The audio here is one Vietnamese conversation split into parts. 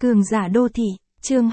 Cường giả đô thị, chương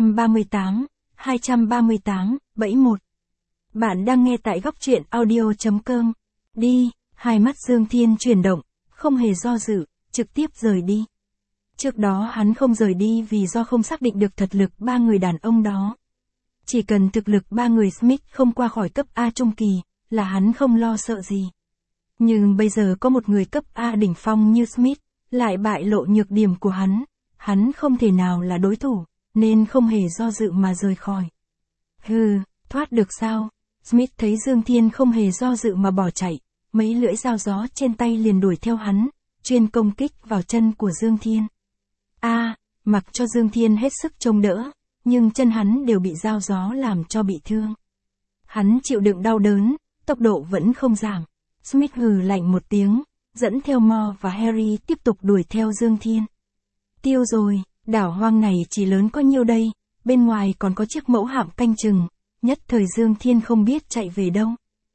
238, bẫy 1. Bạn đang nghe tại góc truyện audio.com. Đi, hai mắt Dương Thiên chuyển động, không hề do dự, trực tiếp rời đi. Trước đó hắn không rời đi vì do không xác định được thật lực ba người đàn ông đó. Chỉ cần thực lực ba người Smith không qua khỏi cấp A trung kỳ, là hắn không lo sợ gì. Nhưng bây giờ có một người cấp A đỉnh phong như Smith, lại bại lộ nhược điểm của hắn không thể nào là đối thủ, nên không hề do dự mà rời khỏi. Hừ, thoát được sao? Smith thấy Dương Thiên không hề do dự mà bỏ chạy, mấy lưỡi dao gió trên tay liền đuổi theo hắn, chuyên công kích vào chân của Dương Thiên. Mặc cho Dương Thiên hết sức chống đỡ, nhưng chân hắn đều bị dao gió làm cho bị thương. Hắn chịu đựng đau đớn, tốc độ vẫn không giảm. Smith hừ lạnh một tiếng, dẫn theo Mo và Harry tiếp tục đuổi theo Dương Thiên. Tiêu rồi, đảo hoang này chỉ lớn có nhiêu đây, bên ngoài còn có chiếc mẫu hạm canh chừng, nhất thời Dương Thiên không biết chạy về đâu.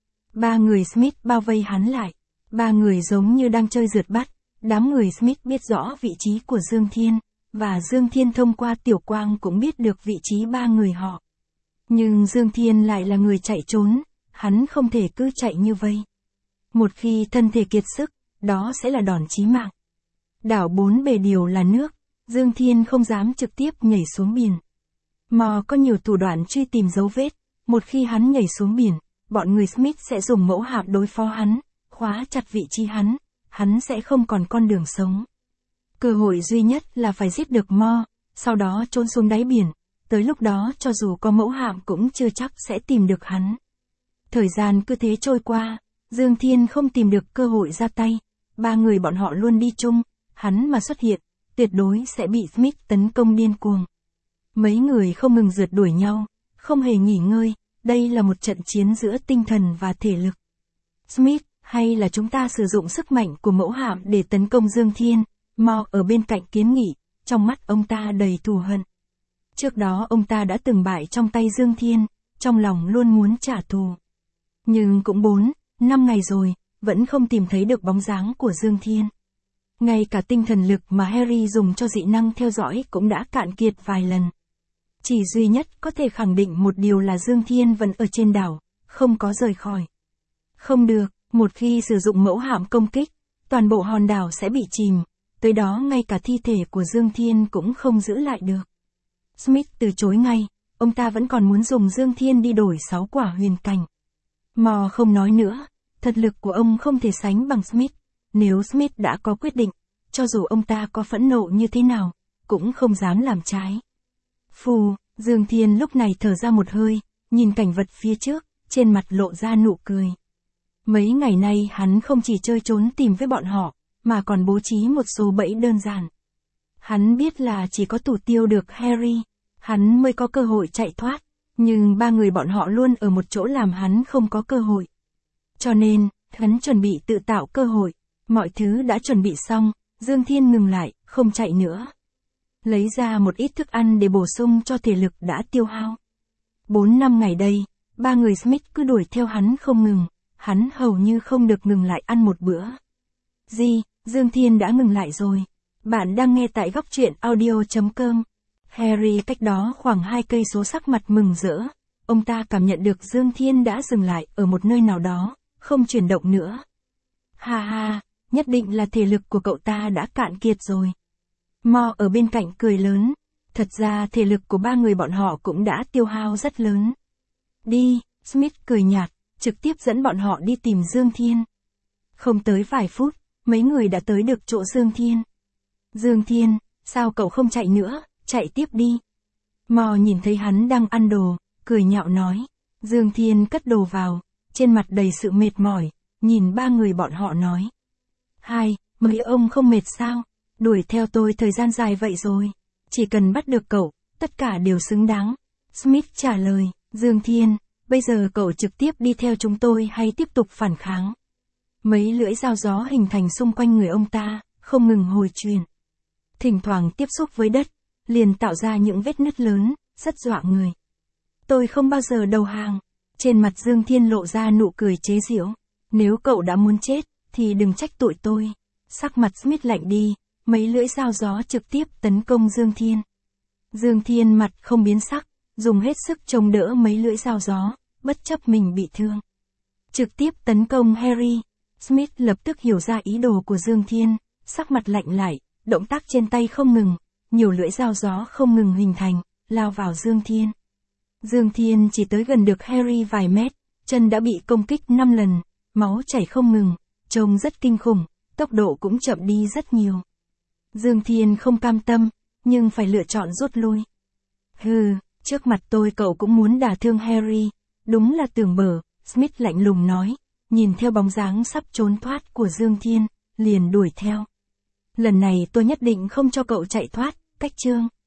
Ba người Smith bao vây hắn lại, ba người giống như đang chơi rượt bắt, đám người Smith biết rõ vị trí của Dương Thiên, và Dương Thiên thông qua tiểu quang cũng biết được vị trí ba người họ. Nhưng Dương Thiên lại là người chạy trốn, hắn không thể cứ chạy như vây. Một khi thân thể kiệt sức, đó sẽ là đòn chí mạng. Đảo bốn bề đều là nước, Dương Thiên không dám trực tiếp nhảy xuống biển. Mo có nhiều thủ đoạn truy tìm dấu vết, một khi hắn nhảy xuống biển, bọn người Smith sẽ dùng mẫu hạm đối phó hắn, khóa chặt vị trí hắn sẽ không còn con đường sống. Cơ hội duy nhất là phải giết được Mo, sau đó trốn xuống đáy biển, tới lúc đó cho dù có mẫu hạm cũng chưa chắc sẽ tìm được hắn. Thời gian cứ thế trôi qua, Dương Thiên không tìm được cơ hội ra tay, ba người bọn họ luôn đi chung, hắn mà xuất hiện, tuyệt đối sẽ bị Smith tấn công điên cuồng. Mấy người không ngừng rượt đuổi nhau, không hề nghỉ ngơi, đây là một trận chiến giữa tinh thần và thể lực. Smith, hay là chúng ta sử dụng sức mạnh của mẫu hạm để tấn công Dương Thiên? Mo ở bên cạnh kiến nghị, trong mắt ông ta đầy thù hận. Trước đó ông ta đã từng bại trong tay Dương Thiên, trong lòng luôn muốn trả thù. Nhưng cũng 4-5 ngày rồi, vẫn không tìm thấy được bóng dáng của Dương Thiên. Ngay cả tinh thần lực mà Harry dùng cho dị năng theo dõi cũng đã cạn kiệt vài lần. Chỉ duy nhất có thể khẳng định một điều là Dương Thiên vẫn ở trên đảo, không có rời khỏi. Không được, một khi sử dụng mẫu hạm công kích, toàn bộ hòn đảo sẽ bị chìm, tới đó ngay cả thi thể của Dương Thiên cũng không giữ lại được. Smith từ chối ngay, ông ta vẫn còn muốn dùng Dương Thiên đi đổi 6 quả huyền cảnh. Mo không nói nữa, thật lực của ông không thể sánh bằng Smith, nếu Smith đã có quyết định, cho dù ông ta có phẫn nộ như thế nào, cũng không dám làm trái. Phù, Dương Thiên lúc này thở ra một hơi, nhìn cảnh vật phía trước, trên mặt lộ ra nụ cười. Mấy ngày nay hắn không chỉ chơi trốn tìm với bọn họ, mà còn bố trí một số bẫy đơn giản. Hắn biết là chỉ có thủ tiêu được Harry, hắn mới có cơ hội chạy thoát, nhưng ba người bọn họ luôn ở một chỗ làm hắn không có cơ hội. Cho nên, hắn chuẩn bị tự tạo cơ hội, mọi thứ đã chuẩn bị xong, Dương Thiên ngừng lại, không chạy nữa. Lấy ra một ít thức ăn để bổ sung cho thể lực đã tiêu hao. 4-5 ngày đây, ba người Smith cứ đuổi theo hắn không ngừng, hắn hầu như không được ngừng lại ăn một bữa. Dương Thiên đã ngừng lại rồi. Bạn đang nghe tại góc truyện audio.com. Harry cách đó khoảng 2 cây số sắc mặt mừng rỡ. Ông ta cảm nhận được Dương Thiên đã dừng lại ở một nơi nào đó, không chuyển động nữa. Ha, nhất định là thể lực của cậu ta đã cạn kiệt rồi. Mo ở bên cạnh cười lớn. Thật ra thể lực của ba người bọn họ cũng đã tiêu hao rất lớn. Đi, Smith cười nhạt, trực tiếp dẫn bọn họ đi tìm Dương Thiên. Không tới vài phút, mấy người đã tới được chỗ Dương Thiên. Dương Thiên, sao cậu không chạy nữa, chạy tiếp đi. Mo nhìn thấy hắn đang ăn đồ, cười nhạo nói. Dương Thiên cất đồ vào, trên mặt đầy sự mệt mỏi, nhìn ba người bọn họ nói. Mấy ông không mệt sao, đuổi theo tôi thời gian dài vậy rồi. Chỉ cần bắt được cậu, tất cả đều xứng đáng. Smith trả lời, Dương Thiên, bây giờ cậu trực tiếp đi theo chúng tôi hay tiếp tục phản kháng? Mấy lưỡi dao gió hình thành xung quanh người ông ta, không ngừng hồi truyền. Thỉnh thoảng tiếp xúc với đất, liền tạo ra những vết nứt lớn, rất dọa người. Tôi không bao giờ đầu hàng. Trên mặt Dương Thiên lộ ra nụ cười chế giễu. Nếu cậu đã muốn chết, thì đừng trách tụi tôi. Sắc mặt Smith lạnh đi, mấy lưỡi dao gió trực tiếp tấn công Dương Thiên. Dương Thiên mặt không biến sắc, dùng hết sức chống đỡ mấy lưỡi dao gió, bất chấp mình bị thương. Trực tiếp tấn công Harry. Smith lập tức hiểu ra ý đồ của Dương Thiên, sắc mặt lạnh lại, động tác trên tay không ngừng, nhiều lưỡi dao gió không ngừng hình thành, lao vào Dương Thiên. Dương Thiên chỉ tới gần được Harry vài mét, chân đã bị công kích 5 lần, máu chảy không ngừng, trông rất kinh khủng, tốc độ cũng chậm đi rất nhiều. Dương Thiên không cam tâm, nhưng phải lựa chọn rút lui. Hừ, trước mặt tôi cậu cũng muốn đả thương Harry, đúng là tưởng bở, Smith lạnh lùng nói, nhìn theo bóng dáng sắp trốn thoát của Dương Thiên, liền đuổi theo. Lần này tôi nhất định không cho cậu chạy thoát, cách chương.